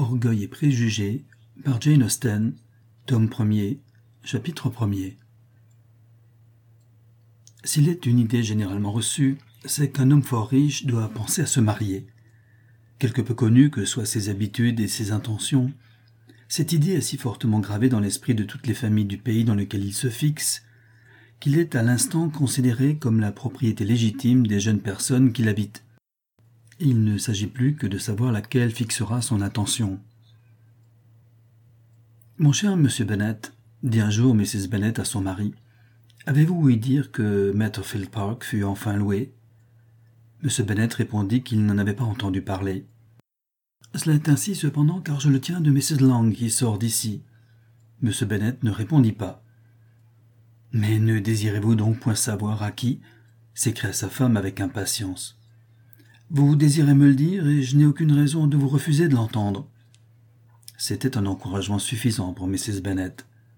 Orgueil et préjugés par Jane Austen, tome 1er, chapitre 1er. S'il est une idée généralement reçue, c'est qu'un homme fort riche doit penser à se marier. Quelque peu connu que soient ses habitudes et ses intentions, cette idée est si fortement gravée dans l'esprit de toutes les familles du pays dans lequel il se fixe, qu'il est à l'instant considéré comme la propriété légitime des jeunes personnes qui l'habitent. Il ne s'agit plus que de savoir laquelle fixera son attention. « Mon cher Monsieur Bennet, dit un jour Mrs. Bennet à son mari, avez-vous ouï dire que Netherfield Park fut enfin loué ?» M. Bennet répondit qu'il n'en avait pas entendu parler. « Cela est ainsi cependant car je le tiens de Mrs. Long qui sort d'ici. » M. Bennet ne répondit pas. « Mais ne désirez-vous donc point savoir à qui ?» s'écria sa femme avec impatience. « Vous désirez me le dire et je n'ai aucune raison de vous refuser de l'entendre. » C'était un encouragement suffisant pour Mrs. Bennet.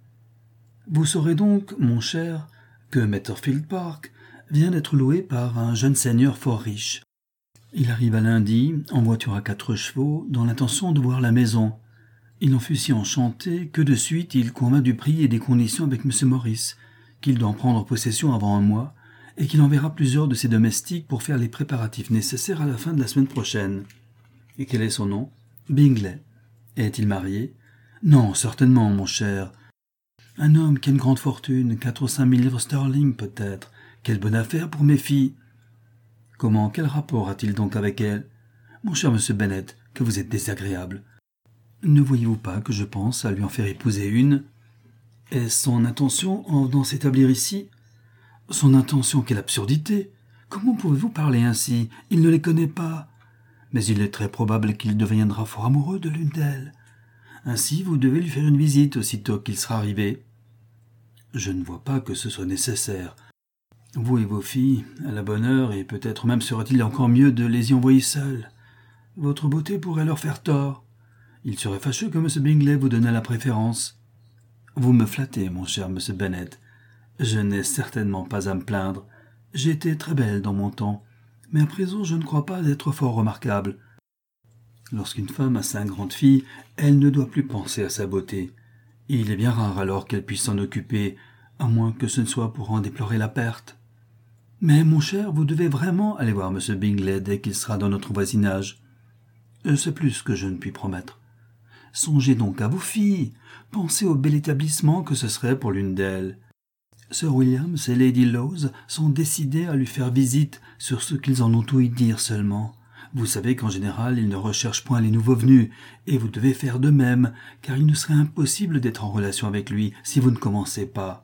« Vous saurez donc, mon cher, que Netherfield Park vient d'être loué par un jeune seigneur fort riche. Il arriva lundi, en voiture à 4 chevaux, dans l'intention de voir la maison. Il en fut si enchanté que de suite il convint du prix et des conditions avec M. Morris, qu'il doit en prendre possession avant un mois, et qu'il enverra plusieurs de ses domestiques pour faire les préparatifs nécessaires à la fin de la semaine prochaine. Et quel est son nom ? Bingley. Est-il marié ? Non, certainement, mon cher. Un homme qui a une grande fortune, 4 ou 5 000 livres sterling peut-être. Quelle bonne affaire pour mes filles. Comment, quel rapport a-t-il donc avec elle ? Mon cher monsieur Bennet, que vous êtes désagréable. Ne voyez-vous pas que je pense à lui en faire épouser une ? Est-ce son intention en venant s'établir ici ? Son intention, quelle absurdité ! Comment pouvez-vous parler ainsi ? Il ne les connaît pas. Mais il est très probable qu'il deviendra fort amoureux de l'une d'elles. Ainsi, vous devez lui faire une visite aussitôt qu'il sera arrivé. Je ne vois pas que ce soit nécessaire. Vous et vos filles, à la bonne heure, et peut-être même serait-il encore mieux de les y envoyer seules. Votre beauté pourrait leur faire tort. Il serait fâcheux que M. Bingley vous donnât la préférence. Vous me flattez, mon cher M. Bennet. Je n'ai certainement pas à me plaindre. J'ai été très belle dans mon temps, mais à présent je ne crois pas être fort remarquable. Lorsqu'une femme a 5 grandes filles, elle ne doit plus penser à sa beauté. Il est bien rare alors qu'elle puisse s'en occuper, à moins que ce ne soit pour en déplorer la perte. Mais, mon cher, vous devez vraiment aller voir M. Bingley dès qu'il sera dans notre voisinage. C'est plus que je ne puis promettre. Songez donc à vos filles. Pensez au bel établissement que ce serait pour l'une d'elles. Sir William et Lady Lowes sont décidés à lui faire visite sur ce qu'ils en ont ouï dire seulement. Vous savez qu'en général, ils ne recherchent point les nouveaux venus, et vous devez faire de même, car il nous serait impossible d'être en relation avec lui si vous ne commencez pas.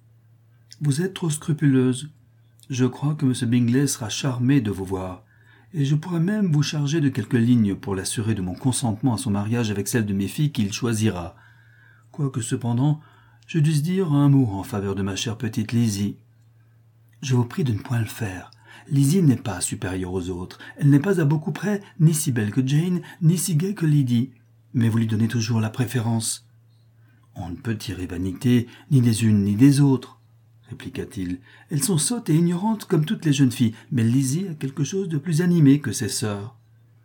Vous êtes trop scrupuleuse. Je crois que M. Bingley sera charmé de vous voir, et je pourrais même vous charger de quelques lignes pour l'assurer de mon consentement à son mariage avec celle de mes filles qu'il choisira. Quoique cependant, je dusse dire un mot en faveur de ma chère petite Lizzie. Je vous prie de ne point le faire. Lizzie n'est pas supérieure aux autres. Elle n'est pas à beaucoup près ni si belle que Jane, ni si gaie que Lydie. Mais vous lui donnez toujours la préférence. On ne peut tirer vanité ni des unes ni des autres, répliqua-t-il. Elles sont sottes et ignorantes comme toutes les jeunes filles, mais Lizzie a quelque chose de plus animé que ses sœurs.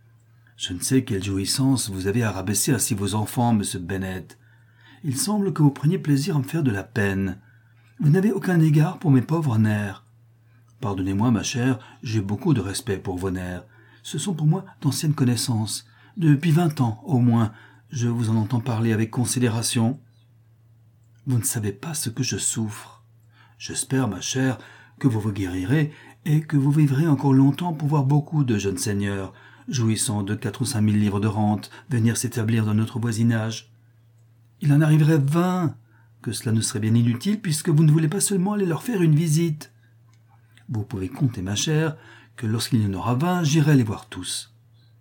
Je ne sais quelle jouissance vous avez à rabaisser ainsi vos enfants, monsieur Bennet. Il semble que vous preniez plaisir à me faire de la peine. Vous n'avez aucun égard pour mes pauvres nerfs. Pardonnez-moi, ma chère, j'ai beaucoup de respect pour vos nerfs. Ce sont pour moi d'anciennes connaissances. Depuis 20 ans, au moins, je vous en entends parler avec considération. Vous ne savez pas ce que je souffre. J'espère, ma chère, que vous vous guérirez et que vous vivrez encore longtemps pour voir beaucoup de jeunes seigneurs, jouissant de 4 ou 5 000 livres de rente, venir s'établir dans notre voisinage. Il en arriverait 20, que cela ne serait bien inutile puisque vous ne voulez pas seulement aller leur faire une visite. Vous pouvez compter, ma chère, que lorsqu'il y en aura 20, j'irai les voir tous.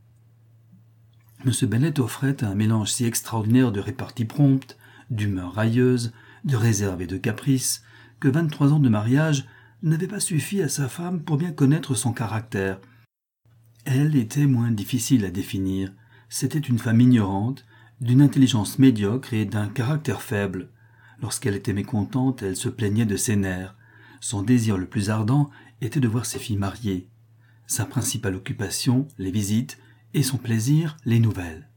M. Bennet offrait un mélange si extraordinaire de répartie prompte, d'humeur railleuse, de réserve et de caprice, que 23 ans de mariage n'avaient pas suffi à sa femme pour bien connaître son caractère. Elle était moins difficile à définir. C'était une femme ignorante, d'une intelligence médiocre et d'un caractère faible. Lorsqu'elle était mécontente, elle se plaignait de ses nerfs. Son désir le plus ardent était de voir ses filles mariées. Sa principale occupation, les visites, et son plaisir, les nouvelles.